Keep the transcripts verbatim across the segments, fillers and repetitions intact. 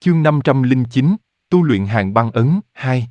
Chương năm trăm lẻ chín, tu luyện hàng băng ấn, hai.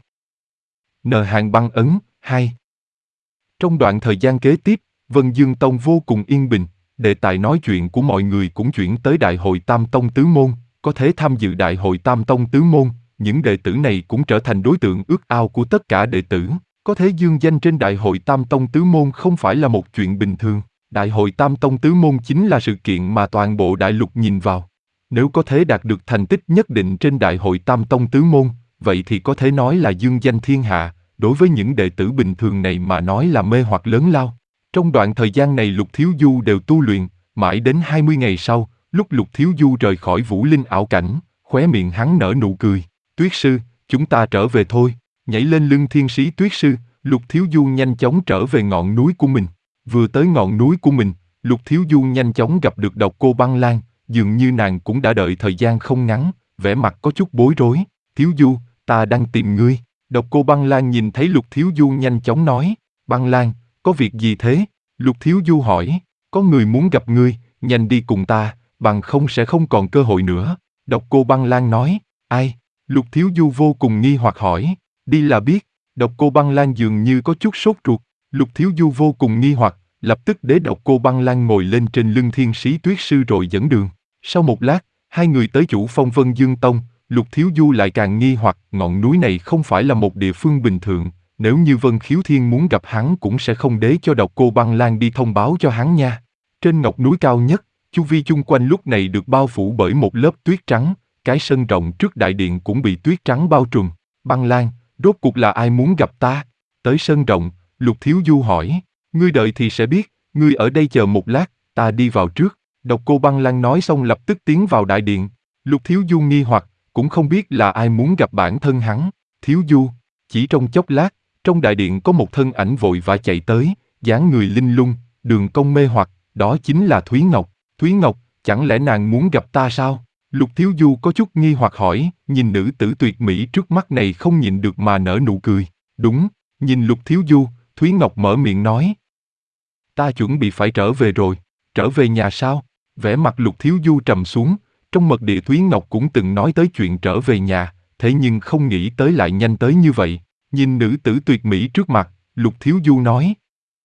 N hàng băng ấn, hai. Trong đoạn thời gian kế tiếp, Vân Dương Tông vô cùng yên bình, đề tài nói chuyện của mọi người cũng chuyển tới Đại hội Tam Tông Tứ Môn, có thể tham dự Đại hội Tam Tông Tứ Môn, những đệ tử này cũng trở thành đối tượng ước ao của tất cả đệ tử. Có thể dương danh trên Đại hội Tam Tông Tứ Môn không phải là một chuyện bình thường. Đại hội Tam Tông Tứ Môn chính là sự kiện mà toàn bộ đại lục nhìn vào. Nếu có thể đạt được thành tích nhất định trên Đại hội Tam Tông Tứ Môn, vậy thì có thể nói là dương danh thiên hạ, đối với những đệ tử bình thường này mà nói là mê hoặc lớn lao. Trong đoạn thời gian này Lục Thiếu Du đều tu luyện, mãi đến hai mươi ngày sau, lúc Lục Thiếu Du rời khỏi Vũ Linh ảo cảnh, khóe miệng hắn nở nụ cười. Tuyết sư, chúng ta trở về thôi. Nhảy lên lưng thiên sĩ Tuyết sư, Lục Thiếu Du nhanh chóng trở về ngọn núi của mình. Vừa tới ngọn núi của mình, Lục Thiếu Du nhanh chóng gặp được Độc Cô Băng Lan, dường như nàng cũng đã đợi thời gian không ngắn, vẻ mặt có chút bối rối. Thiếu Du, ta đang tìm ngươi. Độc Cô Băng Lan nhìn thấy Lục Thiếu Du nhanh chóng nói. Băng Lan, có việc gì thế? Lục Thiếu Du hỏi. Có người muốn gặp ngươi, nhanh đi cùng ta, bằng không sẽ không còn cơ hội nữa. Độc Cô Băng Lan nói. Ai? Lục Thiếu Du vô cùng nghi hoặc hỏi. Đi là biết. Độc Cô Băng Lan dường như có chút sốt ruột. Lục Thiếu Du vô cùng nghi hoặc, lập tức để Độc Cô Băng Lan ngồi lên trên lưng thiên sĩ Tuyết sư rồi dẫn đường. Sau một lát, hai người tới chủ phong Vân Dương Tông. Lục Thiếu Du lại càng nghi hoặc ngọn núi này không phải là một địa phương bình thường, nếu như Vân Khiếu Thiên muốn gặp hắn cũng sẽ không để cho Độc Cô Băng Lan đi thông báo cho hắn nha. Trên ngọc núi cao nhất, chu vi chung quanh lúc này được bao phủ bởi một lớp tuyết trắng, cái sân rộng trước đại điện cũng bị tuyết trắng bao trùm. Băng Lan, rốt cuộc là ai muốn gặp ta? Tới sân rộng, Lục Thiếu Du hỏi, ngươi đợi thì sẽ biết, ngươi ở đây chờ một lát, ta đi vào trước. Độc Cô Băng Lan nói xong lập tức tiến vào đại điện. Lục Thiếu Du nghi hoặc, cũng không biết là ai muốn gặp bản thân hắn. Thiếu Du, chỉ trong chốc lát, trong đại điện có một thân ảnh vội vã chạy tới, dáng người linh lung, đường cong mê hoặc, đó chính là Thúy Ngọc. Thúy Ngọc, chẳng lẽ nàng muốn gặp ta sao? Lục Thiếu Du có chút nghi hoặc hỏi, nhìn nữ tử tuyệt mỹ trước mắt này không nhịn được mà nở nụ cười. Đúng, nhìn Lục Thiếu Du, Thúy Ngọc mở miệng nói. Ta chuẩn bị phải trở về rồi, trở về nhà sao? Vẻ mặt Lục Thiếu Du trầm xuống, trong mật địa Thúy Ngọc cũng từng nói tới chuyện trở về nhà, thế nhưng không nghĩ tới lại nhanh tới như vậy. Nhìn nữ tử tuyệt mỹ trước mặt, Lục Thiếu Du nói.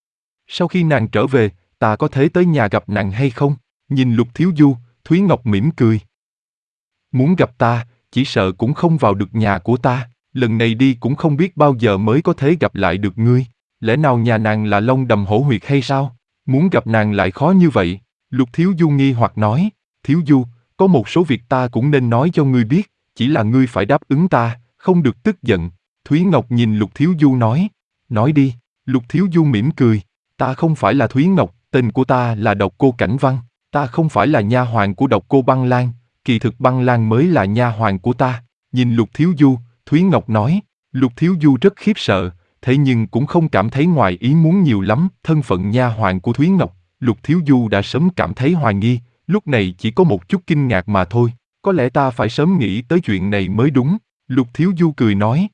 Sau khi nàng trở về, ta có thể tới nhà gặp nàng hay không? Nhìn Lục Thiếu Du, Thúy Ngọc mỉm cười. Muốn gặp ta, chỉ sợ cũng không vào được nhà của ta, lần này đi cũng không biết bao giờ mới có thể gặp lại được ngươi. Lẽ nào nhà nàng là Long Đầm Hổ Huyệt hay sao? Muốn gặp nàng lại khó như vậy? Lục Thiếu Du nghi hoặc nói. Thiếu Du, có một số việc ta cũng nên nói cho ngươi biết, chỉ là ngươi phải đáp ứng ta, không được tức giận. Thúy Ngọc nhìn Lục Thiếu Du nói. Nói đi. Lục Thiếu Du mỉm cười. Ta không phải là Thúy Ngọc, tên của ta là Độc Cô Cảnh Văn. Ta không phải là nha hoàn của Độc Cô Băng Lan, kỳ thực Băng Lan mới là nha hoàn của ta. Nhìn Lục Thiếu Du, Thúy Ngọc nói. Lục Thiếu Du rất khiếp sợ, thế nhưng cũng không cảm thấy ngoài ý muốn nhiều lắm. Thân phận nha hoàn của Thúy Ngọc, Lục Thiếu Du đã sớm cảm thấy hoài nghi, lúc này chỉ có một chút kinh ngạc mà thôi. Có lẽ ta phải sớm nghĩ tới chuyện này mới đúng. Lục Thiếu Du cười nói.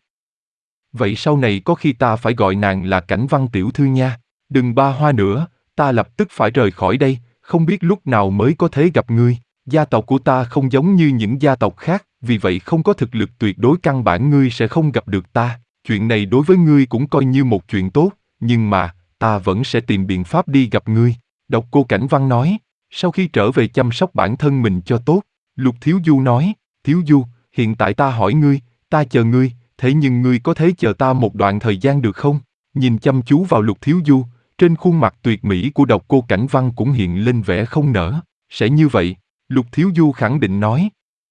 Vậy sau này có khi ta phải gọi nàng là Cảnh Văn tiểu thư nha. Đừng ba hoa nữa, ta lập tức phải rời khỏi đây, không biết lúc nào mới có thể gặp ngươi. Gia tộc của ta không giống như những gia tộc khác, vì vậy không có thực lực tuyệt đối, căn bản ngươi sẽ không gặp được ta. Chuyện này đối với ngươi cũng coi như một chuyện tốt, nhưng mà, ta vẫn sẽ tìm biện pháp đi gặp ngươi. Độc Cô Cảnh Văn nói. Sau khi trở về chăm sóc bản thân mình cho tốt, Lục Thiếu Du nói. Thiếu Du, hiện tại ta hỏi ngươi, ta chờ ngươi, thế nhưng ngươi có thể chờ ta một đoạn thời gian được không? Nhìn chăm chú vào Lục Thiếu Du, trên khuôn mặt tuyệt mỹ của Độc Cô Cảnh Văn cũng hiện lên vẻ không nỡ. Sẽ như vậy, Lục Thiếu Du khẳng định nói.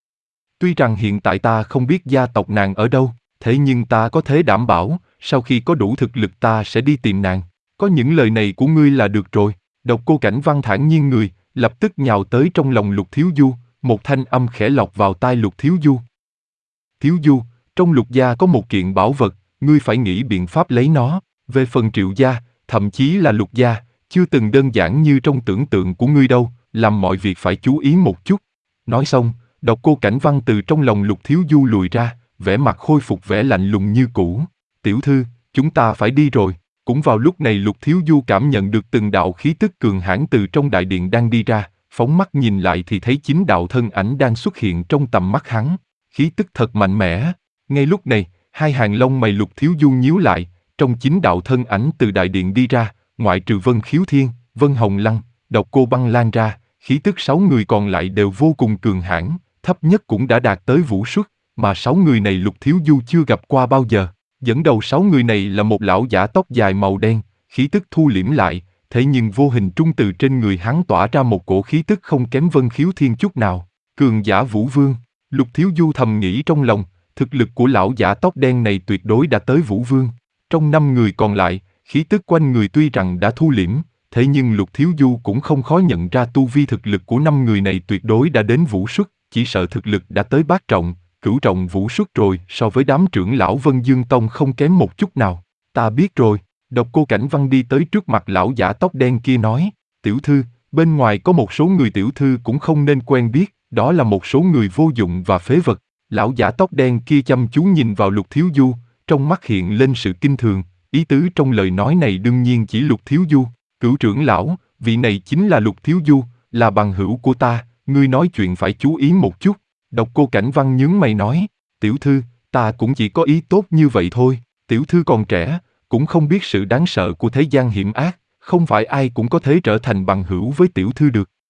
Tuy rằng hiện tại ta không biết gia tộc nàng ở đâu, thế nhưng ta có thể đảm bảo, sau khi có đủ thực lực ta sẽ đi tìm nàng. Có những lời này của ngươi là được rồi. Độc Cô Cảnh Văn thản nhiên người, lập tức nhào tới trong lòng Lục Thiếu Du, một thanh âm khẽ lọt vào tai Lục Thiếu Du. Thiếu Du, trong Lục gia có một kiện bảo vật, ngươi phải nghĩ biện pháp lấy nó. Về phần Triệu gia, thậm chí là Lục gia, chưa từng đơn giản như trong tưởng tượng của ngươi đâu, làm mọi việc phải chú ý một chút. Nói xong, Độc Cô Cảnh Văn từ trong lòng Lục Thiếu Du lùi ra, vẻ mặt khôi phục vẻ lạnh lùng như cũ. Tiểu thư, chúng ta phải đi rồi. Cũng vào lúc này Lục Thiếu Du cảm nhận được từng đạo khí tức cường hãn từ trong đại điện đang đi ra, phóng mắt nhìn lại thì thấy chín đạo thân ảnh đang xuất hiện trong tầm mắt hắn. khí tức thật mạnh mẽ. Ngay lúc này, hai hàng lông mày Lục Thiếu Du nhíu lại, trong chín đạo thân ảnh từ đại điện đi ra, ngoại trừ Vân Khiếu Thiên, Vân Hồng Lăng, Độc Cô Băng Lan ra, khí tức sáu người còn lại đều vô cùng cường hãn, thấp nhất cũng đã đạt tới vũ xuất, mà sáu người này Lục Thiếu Du chưa gặp qua bao giờ. Dẫn đầu sáu người này là một lão giả tóc dài màu đen, khí tức thu liễm lại, thế nhưng vô hình trung từ trên người hắn tỏa ra một cổ khí tức không kém Vân Khiếu Thiên chút nào. Cường giả Vũ Vương. Lục Thiếu Du thầm nghĩ trong lòng, thực lực của lão giả tóc đen này tuyệt đối đã tới Vũ Vương. Trong năm người còn lại, khí tức quanh người tuy rằng đã thu liễm, thế nhưng Lục Thiếu Du cũng không khó nhận ra tu vi thực lực của năm người này tuyệt đối đã đến vũ xuất, chỉ sợ thực lực đã tới bát trọng, cửu trọng vũ xuất rồi, so với đám trưởng lão Vân Dương Tông không kém một chút nào. Ta biết rồi. Độc Cô Cảnh Văn đi tới trước mặt lão giả tóc đen kia nói, tiểu thư, bên ngoài có một số người tiểu thư cũng không nên quen biết, đó là một số người vô dụng và phế vật. Lão giả tóc đen kia chăm chú nhìn vào Lục Thiếu Du, trong mắt hiện lên sự kinh thường, ý tứ trong lời nói này đương nhiên chỉ Lục Thiếu Du. Cửu trưởng lão, vị này chính là Lục Thiếu Du, là bằng hữu của ta, ngươi nói chuyện phải chú ý một chút. Độc Cô Cảnh Văn nhướng mày nói, tiểu thư, ta cũng chỉ có ý tốt như vậy thôi, tiểu thư còn trẻ, cũng không biết sự đáng sợ của thế gian hiểm ác, không phải ai cũng có thể trở thành bằng hữu với tiểu thư được.